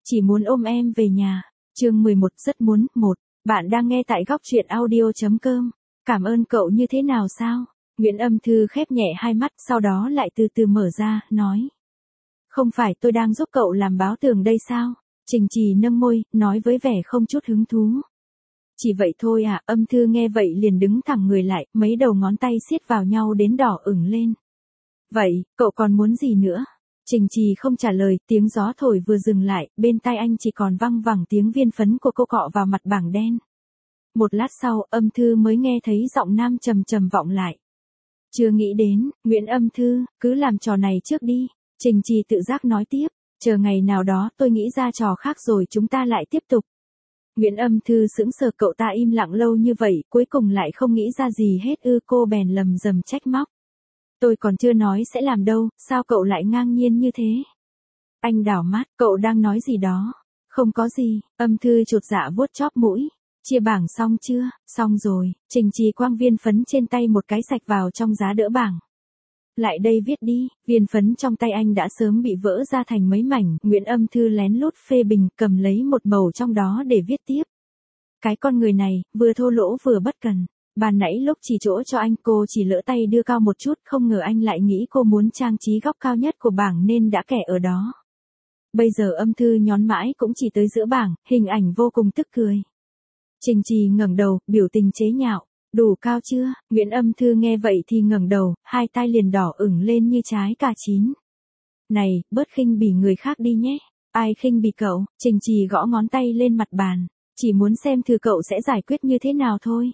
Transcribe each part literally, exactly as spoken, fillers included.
Chỉ muốn ôm em về nhà. Chương mười một rất muốn. Một. Bạn đang nghe tại góc truyện audio chấm com. Cảm ơn cậu như thế nào sao? Nguyễn Âm Thư khép nhẹ hai mắt, sau đó lại từ từ mở ra, nói. Không phải tôi đang giúp cậu làm báo tường đây sao? Trình Trì nâng môi, nói với vẻ không chút hứng thú. Chỉ vậy thôi à? Âm Thư nghe vậy liền đứng thẳng người lại, mấy đầu ngón tay siết vào nhau đến đỏ ửng lên. Vậy, cậu còn muốn gì nữa? Trình Trì không trả lời, tiếng gió thổi vừa dừng lại, bên tai anh chỉ còn văng vẳng tiếng viên phấn của cô cọ vào mặt bảng đen. Một lát sau, Âm Thư mới nghe thấy giọng nam trầm trầm vọng lại. Chưa nghĩ đến, Nguyễn Âm Thư, cứ làm trò này trước đi. Trình Trì tự giác nói tiếp, chờ ngày nào đó tôi nghĩ ra trò khác rồi chúng ta lại tiếp tục. Nguyễn Âm Thư sững sờ, cậu ta im lặng lâu như vậy, cuối cùng lại không nghĩ ra gì hết ư? Cô bèn lầm rầm trách móc. Tôi còn chưa nói sẽ làm đâu, sao cậu lại ngang nhiên như thế? Anh đảo mắt, cậu đang nói gì đó? Không có gì. Âm Thư chột dạ vuốt chóp mũi. Chia bảng xong chưa? Xong rồi. Trình Trì quăng viên phấn trên tay một cái sạch vào trong giá đỡ bảng. Lại đây viết đi. Viên phấn trong tay anh đã sớm bị vỡ ra thành mấy mảnh. Nguyễn Âm Thư lén lút phê bình, cầm lấy một mẩu trong đó để viết tiếp. Cái con người này, vừa thô lỗ vừa bất cần. Ban nãy lúc chỉ chỗ cho anh, cô chỉ lỡ tay đưa cao một chút, không ngờ anh lại nghĩ cô muốn trang trí góc cao nhất của bảng nên đã kẻ ở đó. Bây giờ Âm Thư nhón mãi cũng chỉ tới giữa bảng, hình ảnh vô cùng tức cười. Trình Trì ngẩng đầu, biểu tình chế nhạo. Đủ cao chưa? Nguyễn Âm Thư nghe vậy thì ngẩng đầu, hai tai liền đỏ ửng lên như trái cà chín. Này, bớt khinh bỉ người khác đi nhé. Ai khinh bỉ cậu? Trình Trì gõ ngón tay lên mặt bàn. Chỉ muốn xem thử cậu sẽ giải quyết như thế nào thôi.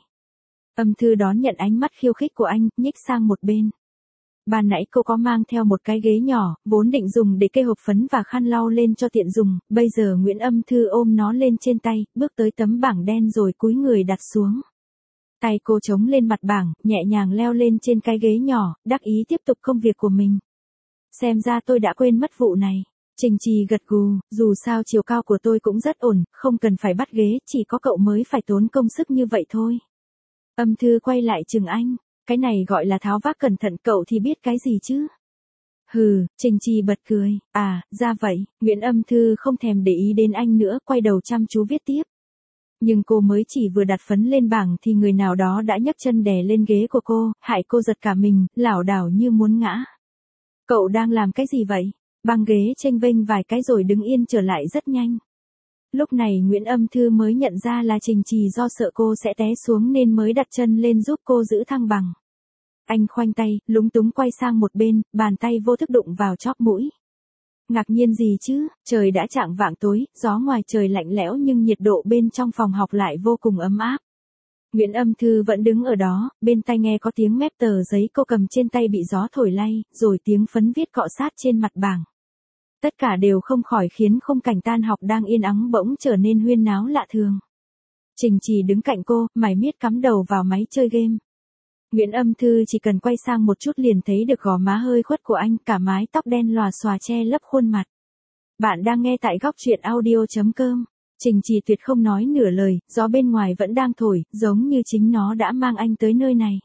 Âm Thư đón nhận ánh mắt khiêu khích của anh, nhích sang một bên. Ban nãy cô có mang theo một cái ghế nhỏ, vốn định dùng để kê hộp phấn và khăn lau lên cho tiện dùng, bây giờ Nguyễn Âm Thư ôm nó lên trên tay, bước tới tấm bảng đen rồi cúi người đặt xuống. Tay cô chống lên mặt bảng, nhẹ nhàng leo lên trên cái ghế nhỏ, đắc ý tiếp tục công việc của mình. Xem ra tôi đã quên mất vụ này. Trình Trì gật gù, dù sao chiều cao của tôi cũng rất ổn, không cần phải bắt ghế, chỉ có cậu mới phải tốn công sức như vậy thôi. Âm Thư quay lại chừng anh, cái này gọi là tháo vác cẩn thận, cậu thì biết cái gì chứ? Hừ, Trình Trì bật cười, à, ra vậy. Nguyễn Âm Thư không thèm để ý đến anh nữa, quay đầu chăm chú viết tiếp. Nhưng cô mới chỉ vừa đặt phấn lên bảng thì người nào đó đã nhấc chân đè lên ghế của cô, hại cô giật cả mình, lảo đảo như muốn ngã. Cậu đang làm cái gì vậy? Băng ghế chênh vênh vài cái rồi đứng yên trở lại rất nhanh. Lúc này Nguyễn Âm Thư mới nhận ra là Trình Trì do sợ cô sẽ té xuống nên mới đặt chân lên giúp cô giữ thăng bằng. Anh khoanh tay, lúng túng quay sang một bên, bàn tay vô thức đụng vào chóp mũi. Ngạc nhiên gì chứ, trời đã chạng vạng tối, gió ngoài trời lạnh lẽo nhưng nhiệt độ bên trong phòng học lại vô cùng ấm áp. Nguyễn Âm Thư vẫn đứng ở đó, bên tai nghe có tiếng mép tờ giấy cô cầm trên tay bị gió thổi lay, rồi tiếng phấn viết cọ sát trên mặt bảng. Tất cả đều không khỏi khiến khung cảnh tan học đang yên ắng bỗng trở nên huyên náo lạ thường. Trình Trì đứng cạnh cô, mải miết cắm đầu vào máy chơi game. Nguyễn Âm Thư chỉ cần quay sang một chút liền thấy được gò má hơi khuất của anh, cả mái tóc đen lòa xòa che lấp khuôn mặt. Bạn đang nghe tại góc truyện audio chấm com. Trình Trì tuyệt không nói nửa lời, gió bên ngoài vẫn đang thổi, giống như chính nó đã mang anh tới nơi này.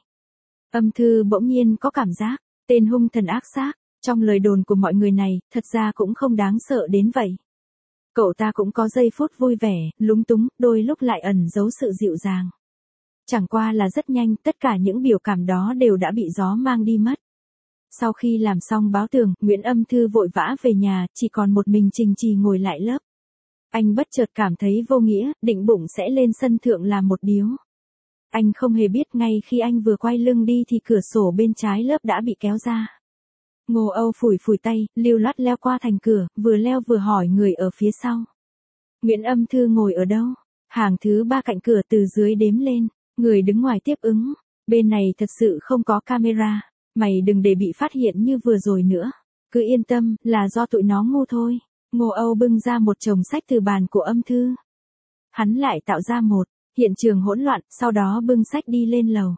Âm Thư bỗng nhiên có cảm giác, tên hung thần ác xác, trong lời đồn của mọi người này, thật ra cũng không đáng sợ đến vậy. Cậu ta cũng có giây phút vui vẻ, lúng túng, đôi lúc lại ẩn giấu sự dịu dàng. Chẳng qua là rất nhanh, tất cả những biểu cảm đó đều đã bị gió mang đi mất. Sau khi làm xong báo tường, Nguyễn Âm Thư vội vã về nhà, chỉ còn một mình Trình Trì ngồi lại lớp. Anh bất chợt cảm thấy vô nghĩa, định bụng sẽ lên sân thượng làm một điếu. Anh không hề biết ngay khi anh vừa quay lưng đi thì cửa sổ bên trái lớp đã bị kéo ra. Ngô Âu phủi phủi tay, lưu loát leo qua thành cửa, vừa leo vừa hỏi người ở phía sau. Nguyễn Âm Thư ngồi ở đâu? Hàng thứ ba cạnh cửa, từ dưới đếm lên. Người đứng ngoài tiếp ứng. Bên này thật sự không có camera. Mày đừng để bị phát hiện như vừa rồi nữa. Cứ yên tâm, là do tụi nó ngu thôi. Ngô Âu bưng ra một chồng sách từ bàn của Âm Thư. Hắn lại tạo ra một hiện trường hỗn loạn, sau đó bưng sách đi lên lầu.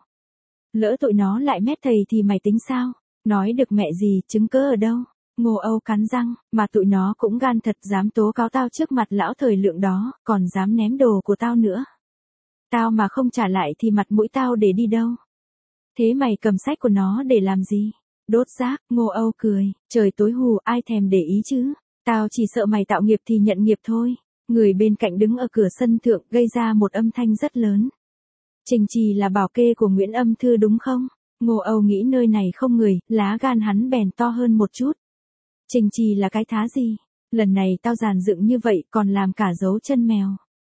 Lỡ tụi nó lại mét thầy thì mày tính sao? Nói được mẹ gì, chứng cớ ở đâu? Ngô Âu cắn răng, mà tụi nó cũng gan thật, dám tố cáo tao trước mặt lão thời lượng đó, còn dám ném đồ của tao nữa. Tao mà không trả lại thì mặt mũi tao để đi đâu? Thế mày cầm sách của nó để làm gì? Đốt rác. Ngô Âu cười, trời tối hù, ai thèm để ý chứ? Tao chỉ sợ mày tạo nghiệp thì nhận nghiệp thôi. Người bên cạnh đứng ở cửa sân thượng gây ra một âm thanh rất lớn. Trình Trì là bảo kê của Nguyễn Âm Thư đúng không? Ngô Âu nghĩ nơi này không người, lá gan hắn bèn to hơn một chút. Trình Trì là cái thá gì? Lần này tao dàn dựng như vậy còn làm cả dấu chân mèo.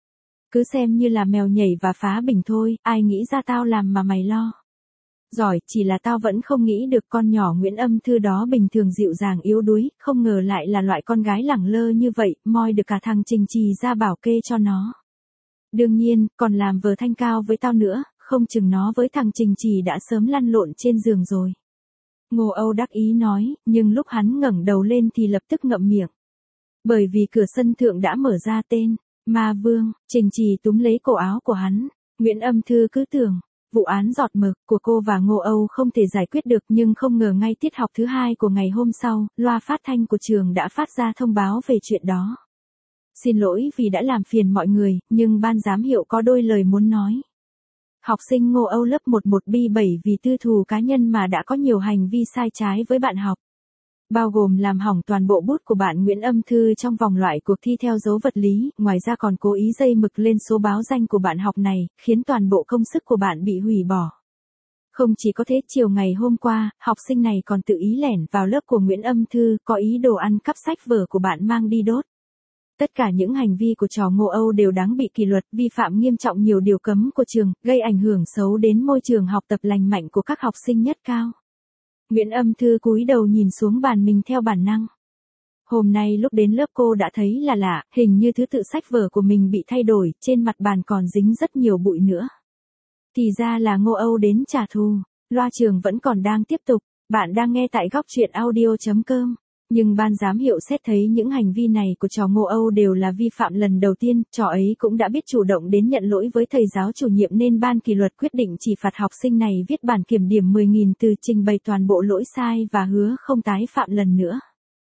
Cứ xem như là mèo nhảy và phá bình thôi, ai nghĩ ra tao làm mà mày lo. Giỏi, chỉ là tao vẫn không nghĩ được con nhỏ Nguyễn Âm Thư đó bình thường dịu dàng yếu đuối, không ngờ lại là loại con gái lẳng lơ như vậy, moi được cả thằng Trình Trì ra bảo kê cho nó. Đương nhiên, còn làm vờ thanh cao với tao nữa, không chừng nó với thằng Trình Trì đã sớm lăn lộn trên giường rồi. Ngô Âu đắc ý nói, nhưng lúc hắn ngẩng đầu lên thì lập tức ngậm miệng. Bởi vì cửa sân thượng đã mở ra tên, Ma Vương. Trình Trì túm lấy cổ áo của hắn. Nguyễn Âm Thư cứ tưởng, vụ án giọt mực của cô và Ngô Âu không thể giải quyết được, nhưng không ngờ ngay tiết học thứ hai của ngày hôm sau, loa phát thanh của trường đã phát ra thông báo về chuyện đó. Xin lỗi vì đã làm phiền mọi người, nhưng ban giám hiệu có đôi lời muốn nói. Học sinh Ngô Âu lớp mười một B bảy vì tư thù cá nhân mà đã có nhiều hành vi sai trái với bạn học. Bao gồm làm hỏng toàn bộ bút của bạn Nguyễn Âm Thư trong vòng loại cuộc thi theo dấu vật lý, ngoài ra còn cố ý dây mực lên số báo danh của bạn học này, khiến toàn bộ công sức của bạn bị hủy bỏ. Không chỉ có thế, chiều ngày hôm qua, học sinh này còn tự ý lẻn vào lớp của Nguyễn Âm Thư, có ý đồ ăn cắp sách vở của bạn mang đi đốt. Tất cả những hành vi của trò Ngô Âu đều đáng bị kỷ luật, vi phạm nghiêm trọng nhiều điều cấm của trường, gây ảnh hưởng xấu đến môi trường học tập lành mạnh của các học sinh nhất cao. Nguyễn Âm Thư cúi đầu nhìn xuống bàn mình theo bản năng. Hôm nay lúc đến lớp cô đã thấy là lạ, hình như thứ tự sách vở của mình bị thay đổi, trên mặt bàn còn dính rất nhiều bụi nữa. Thì ra là Ngô Âu đến trả thù. Loa trường vẫn còn đang tiếp tục, bạn đang nghe tại góc truyện audio chấm com. Nhưng ban giám hiệu xét thấy những hành vi này của trò Ngô Âu đều là vi phạm lần đầu tiên, trò ấy cũng đã biết chủ động đến nhận lỗi với thầy giáo chủ nhiệm nên ban kỷ luật quyết định chỉ phạt học sinh này viết bản kiểm điểm mười nghìn từ, trình bày toàn bộ lỗi sai và hứa không tái phạm lần nữa.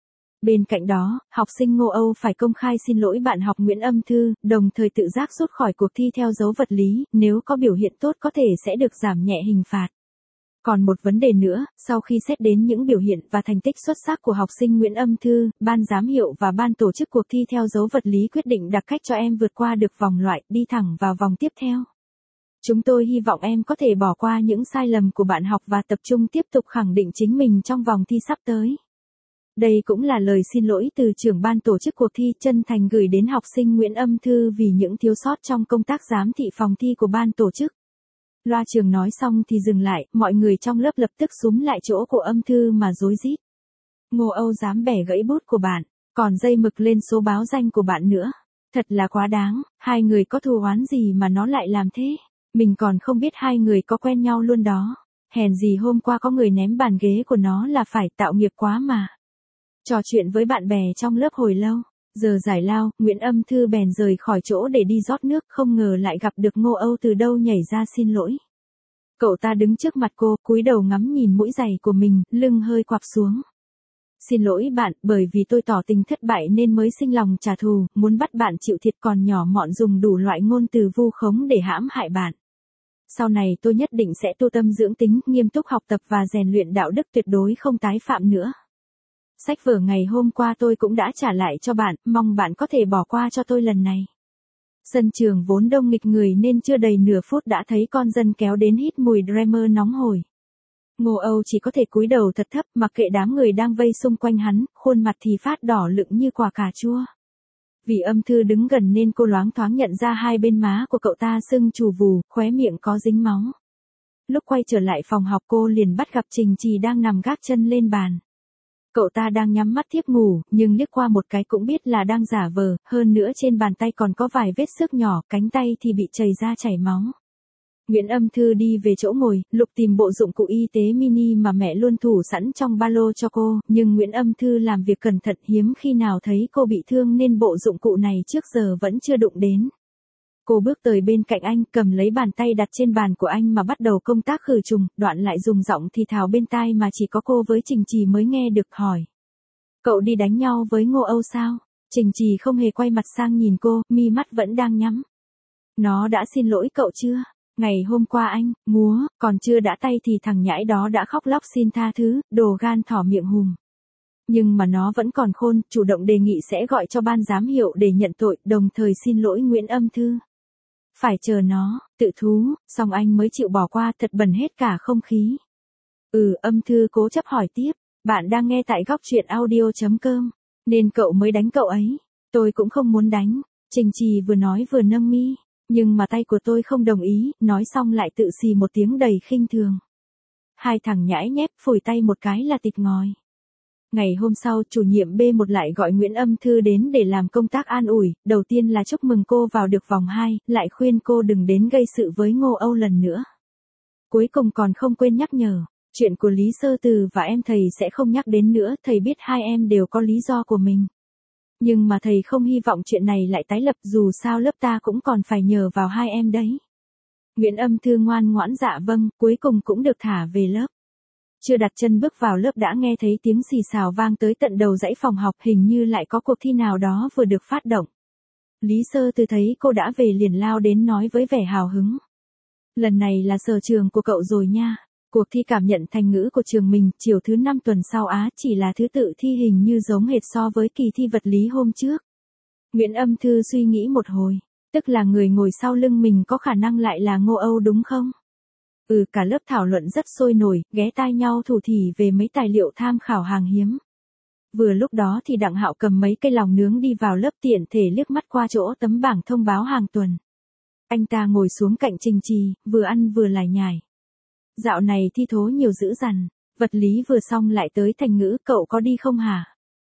Bên cạnh đó, học sinh Ngô Âu phải công khai xin lỗi bạn học Nguyễn Âm Thư, đồng thời tự giác rút khỏi cuộc thi theo dấu vật lý, nếu có biểu hiện tốt có thể sẽ được giảm nhẹ hình phạt. Còn một vấn đề nữa, sau khi xét đến những biểu hiện và thành tích xuất sắc của học sinh Nguyễn Âm Thư, ban giám hiệu và ban tổ chức cuộc thi theo dấu vật lý quyết định đặt cách cho em vượt qua được vòng loại, đi thẳng vào vòng tiếp theo. Chúng tôi hy vọng em có thể bỏ qua những sai lầm của bạn học và tập trung tiếp tục khẳng định chính mình trong vòng thi sắp tới. Đây cũng là lời xin lỗi từ trưởng ban tổ chức cuộc thi, chân thành gửi đến học sinh Nguyễn Âm Thư vì những thiếu sót trong công tác giám thị phòng thi của ban tổ chức. Loa trường nói xong thì dừng lại, mọi người trong lớp lập tức xúm lại chỗ của Âm Thư mà rối rít. Ngô Âu dám bẻ gãy bút của bạn, còn dây mực lên số báo danh của bạn nữa. Thật là quá đáng, hai người có thù oán gì mà nó lại làm thế? Mình còn không biết hai người có quen nhau luôn đó. Hèn gì hôm qua có người ném bàn ghế của nó là phải, tạo nghiệp quá mà. Trò chuyện với bạn bè trong lớp hồi lâu. Giờ giải lao, Nguyễn Âm Thư bèn rời khỏi chỗ để đi rót nước, không ngờ lại gặp được Ngô Âu từ đâu nhảy ra xin lỗi. Cậu ta đứng trước mặt cô, cúi đầu ngắm nhìn mũi giày của mình, lưng hơi quặp xuống. Xin lỗi bạn, bởi vì tôi tỏ tình thất bại nên mới sinh lòng trả thù, muốn bắt bạn chịu thiệt, còn nhỏ mọn dùng đủ loại ngôn từ vu khống để hãm hại bạn. Sau này tôi nhất định sẽ tu tâm dưỡng tính, nghiêm túc học tập và rèn luyện đạo đức, tuyệt đối không tái phạm nữa. Sách vở ngày hôm qua tôi cũng đã trả lại cho bạn, mong bạn có thể bỏ qua cho tôi lần này. Sân trường vốn đông nghịch người nên chưa đầy nửa phút đã thấy con dân kéo đến hít mùi Dreamer nóng hổi. Ngô Âu chỉ có thể cúi đầu thật thấp, mặc kệ đám người đang vây xung quanh hắn, khuôn mặt thì phát đỏ lựng như quả cà chua. Vì Âm Thư đứng gần nên cô loáng thoáng nhận ra hai bên má của cậu ta sưng chù vù, khóe miệng có dính máu. Lúc quay trở lại phòng học cô liền bắt gặp Trình Trì đang nằm gác chân lên bàn. Cậu ta đang nhắm mắt thiếp ngủ, nhưng liếc qua một cái cũng biết là đang giả vờ, hơn nữa trên bàn tay còn có vài vết xước nhỏ, cánh tay thì bị chảy ra chảy máu. Nguyễn Âm Thư đi về chỗ ngồi, lục tìm bộ dụng cụ y tế mini mà mẹ luôn thủ sẵn trong ba lô cho cô, nhưng Nguyễn Âm Thư làm việc cẩn thận, hiếm khi nào thấy cô bị thương nên bộ dụng cụ này trước giờ vẫn chưa đụng đến. Cô bước tới bên cạnh anh, cầm lấy bàn tay đặt trên bàn của anh mà bắt đầu công tác khử trùng, đoạn lại dùng giọng thì thào bên tai mà chỉ có cô với Trình Trì mới nghe được, hỏi. Cậu đi đánh nhau với Ngô Âu sao? Trình Trì không hề quay mặt sang nhìn cô, mi mắt vẫn đang nhắm. Nó đã xin lỗi cậu chưa? Ngày hôm qua anh, múa, còn chưa đã tay thì thằng nhãi đó đã khóc lóc xin tha thứ, đồ gan thỏ miệng hùm. Nhưng mà nó vẫn còn khôn, chủ động đề nghị sẽ gọi cho ban giám hiệu để nhận tội, đồng thời xin lỗi Nguyễn Âm Thư. Phải chờ nó, tự thú, xong anh mới chịu bỏ qua, thật bẩn hết cả không khí. Ừ, Âm Thư cố chấp hỏi tiếp, bạn đang nghe tại góc truyện audio.com, nên cậu mới đánh cậu ấy. Tôi cũng không muốn đánh, Trình Trì vừa nói vừa nâng mi, nhưng mà tay của tôi không đồng ý, nói xong lại tự xì một tiếng đầy khinh thường. Hai thằng nhãi nhép phủi tay một cái là tịt ngòi. Ngày hôm sau, chủ nhiệm B một lại gọi Nguyễn Âm Thư đến để làm công tác an ủi, đầu tiên là chúc mừng cô vào được vòng hai, lại khuyên cô đừng đến gây sự với Ngô Âu lần nữa. Cuối cùng còn không quên nhắc nhở, chuyện của Lý Sơ Từ và em thầy sẽ không nhắc đến nữa, thầy biết hai em đều có lý do của mình. Nhưng mà thầy không hy vọng chuyện này lại tái lập, dù sao lớp ta cũng còn phải nhờ vào hai em đấy. Nguyễn Âm Thư ngoan ngoãn dạ vâng, cuối cùng cũng được thả về lớp. Chưa đặt chân bước vào lớp đã nghe thấy tiếng xì xào vang tới tận đầu dãy phòng học, hình như lại có cuộc thi nào đó vừa được phát động. Lý Sơ Từ thấy cô đã về liền lao đến nói với vẻ hào hứng. Lần này là sở trường của cậu rồi nha. Cuộc thi cảm nhận thành ngữ của trường mình, chiều thứ năm tuần sau á, chỉ là thứ tự thi hình như giống hệt so với kỳ thi vật lý hôm trước. Nguyễn Âm Thư suy nghĩ một hồi, tức là người ngồi sau lưng mình có khả năng lại là Ngô Âu đúng không? Ừ, cả lớp thảo luận rất sôi nổi, ghé tai nhau thủ thỉ về mấy tài liệu tham khảo hàng hiếm. Vừa lúc đó thì Đặng Hạo cầm mấy cây lòng nướng đi vào lớp, tiện thể liếc mắt qua chỗ tấm bảng thông báo hàng tuần. Anh ta ngồi xuống cạnh Trình Trì, vừa ăn vừa lải nhải. Dạo này thi thố nhiều dữ dằn, vật lý vừa xong lại tới thành ngữ, cậu có đi không hả?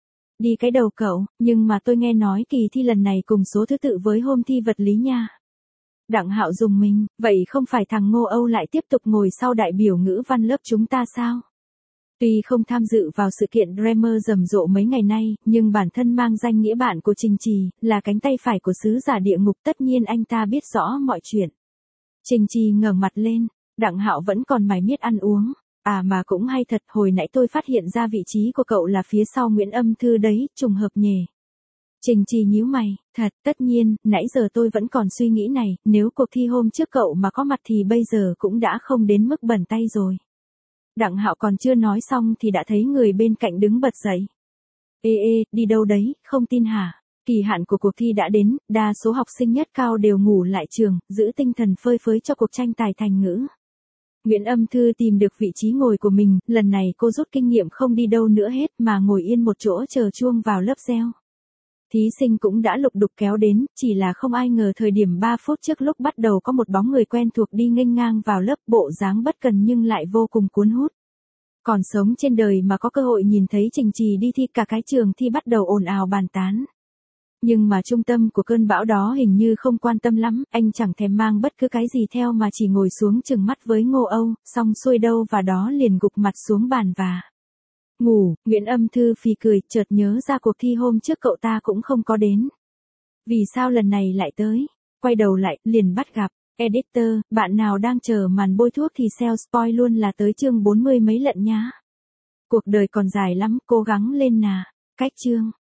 Đi cái đầu cậu, nhưng mà tôi nghe nói kỳ thi lần này cùng số thứ tự với hôm thi vật lý nha. Đặng Hạo rùng mình, vậy không phải thằng Ngô Âu lại tiếp tục ngồi sau đại biểu ngữ văn lớp chúng ta sao? Tuy không tham dự vào sự kiện Dreamer rầm rộ mấy ngày nay, nhưng bản thân mang danh nghĩa bạn của Trình Trì, là cánh tay phải của sứ giả địa ngục, tất nhiên anh ta biết rõ mọi chuyện. Trình Trì ngẩng mặt lên, Đặng Hạo vẫn còn mải miết ăn uống. À mà cũng hay thật, hồi nãy tôi phát hiện ra vị trí của cậu là phía sau Nguyễn Âm Thư đấy, trùng hợp nhề. Trình Trì nhíu mày, thật, tất nhiên, nãy giờ tôi vẫn còn suy nghĩ này, nếu cuộc thi hôm trước cậu mà có mặt thì bây giờ cũng đã không đến mức bẩn tay rồi. Đặng Hạo còn chưa nói xong thì đã thấy người bên cạnh đứng bật dậy. Ê ê, đi đâu đấy, không tin hả? Kỳ hạn của cuộc thi đã đến, đa số học sinh nhất cao đều ngủ lại trường, giữ tinh thần phơi phới cho cuộc tranh tài thành ngữ. Nguyễn Âm Thư tìm được vị trí ngồi của mình, lần này cô rút kinh nghiệm không đi đâu nữa hết mà ngồi yên một chỗ chờ chuông vào lớp reo. Thí sinh cũng đã lục đục kéo đến, chỉ là không ai ngờ thời điểm ba phút trước lúc bắt đầu có một bóng người quen thuộc đi nghênh ngang vào lớp, bộ dáng bất cần nhưng lại vô cùng cuốn hút. Còn sống trên đời mà có cơ hội nhìn thấy Trình Trì đi thi, cả cái trường thi bắt đầu ồn ào bàn tán. Nhưng mà trung tâm của cơn bão đó hình như không quan tâm lắm, anh chẳng thèm mang bất cứ cái gì theo mà chỉ ngồi xuống chừng mắt với Ngô Âu, xong xuôi đâu và đó liền gục mặt xuống bàn và ngủ. Nguyễn Âm Thư phì cười, chợt nhớ ra cuộc thi hôm trước cậu ta cũng không có đến. Vì sao lần này lại tới? Quay đầu lại, liền bắt gặp. Editor, bạn nào đang chờ màn bôi thuốc thì sell spoil luôn là tới chương bốn mươi mấy lận nhá. Cuộc đời còn dài lắm, cố gắng lên nà. Cách chương.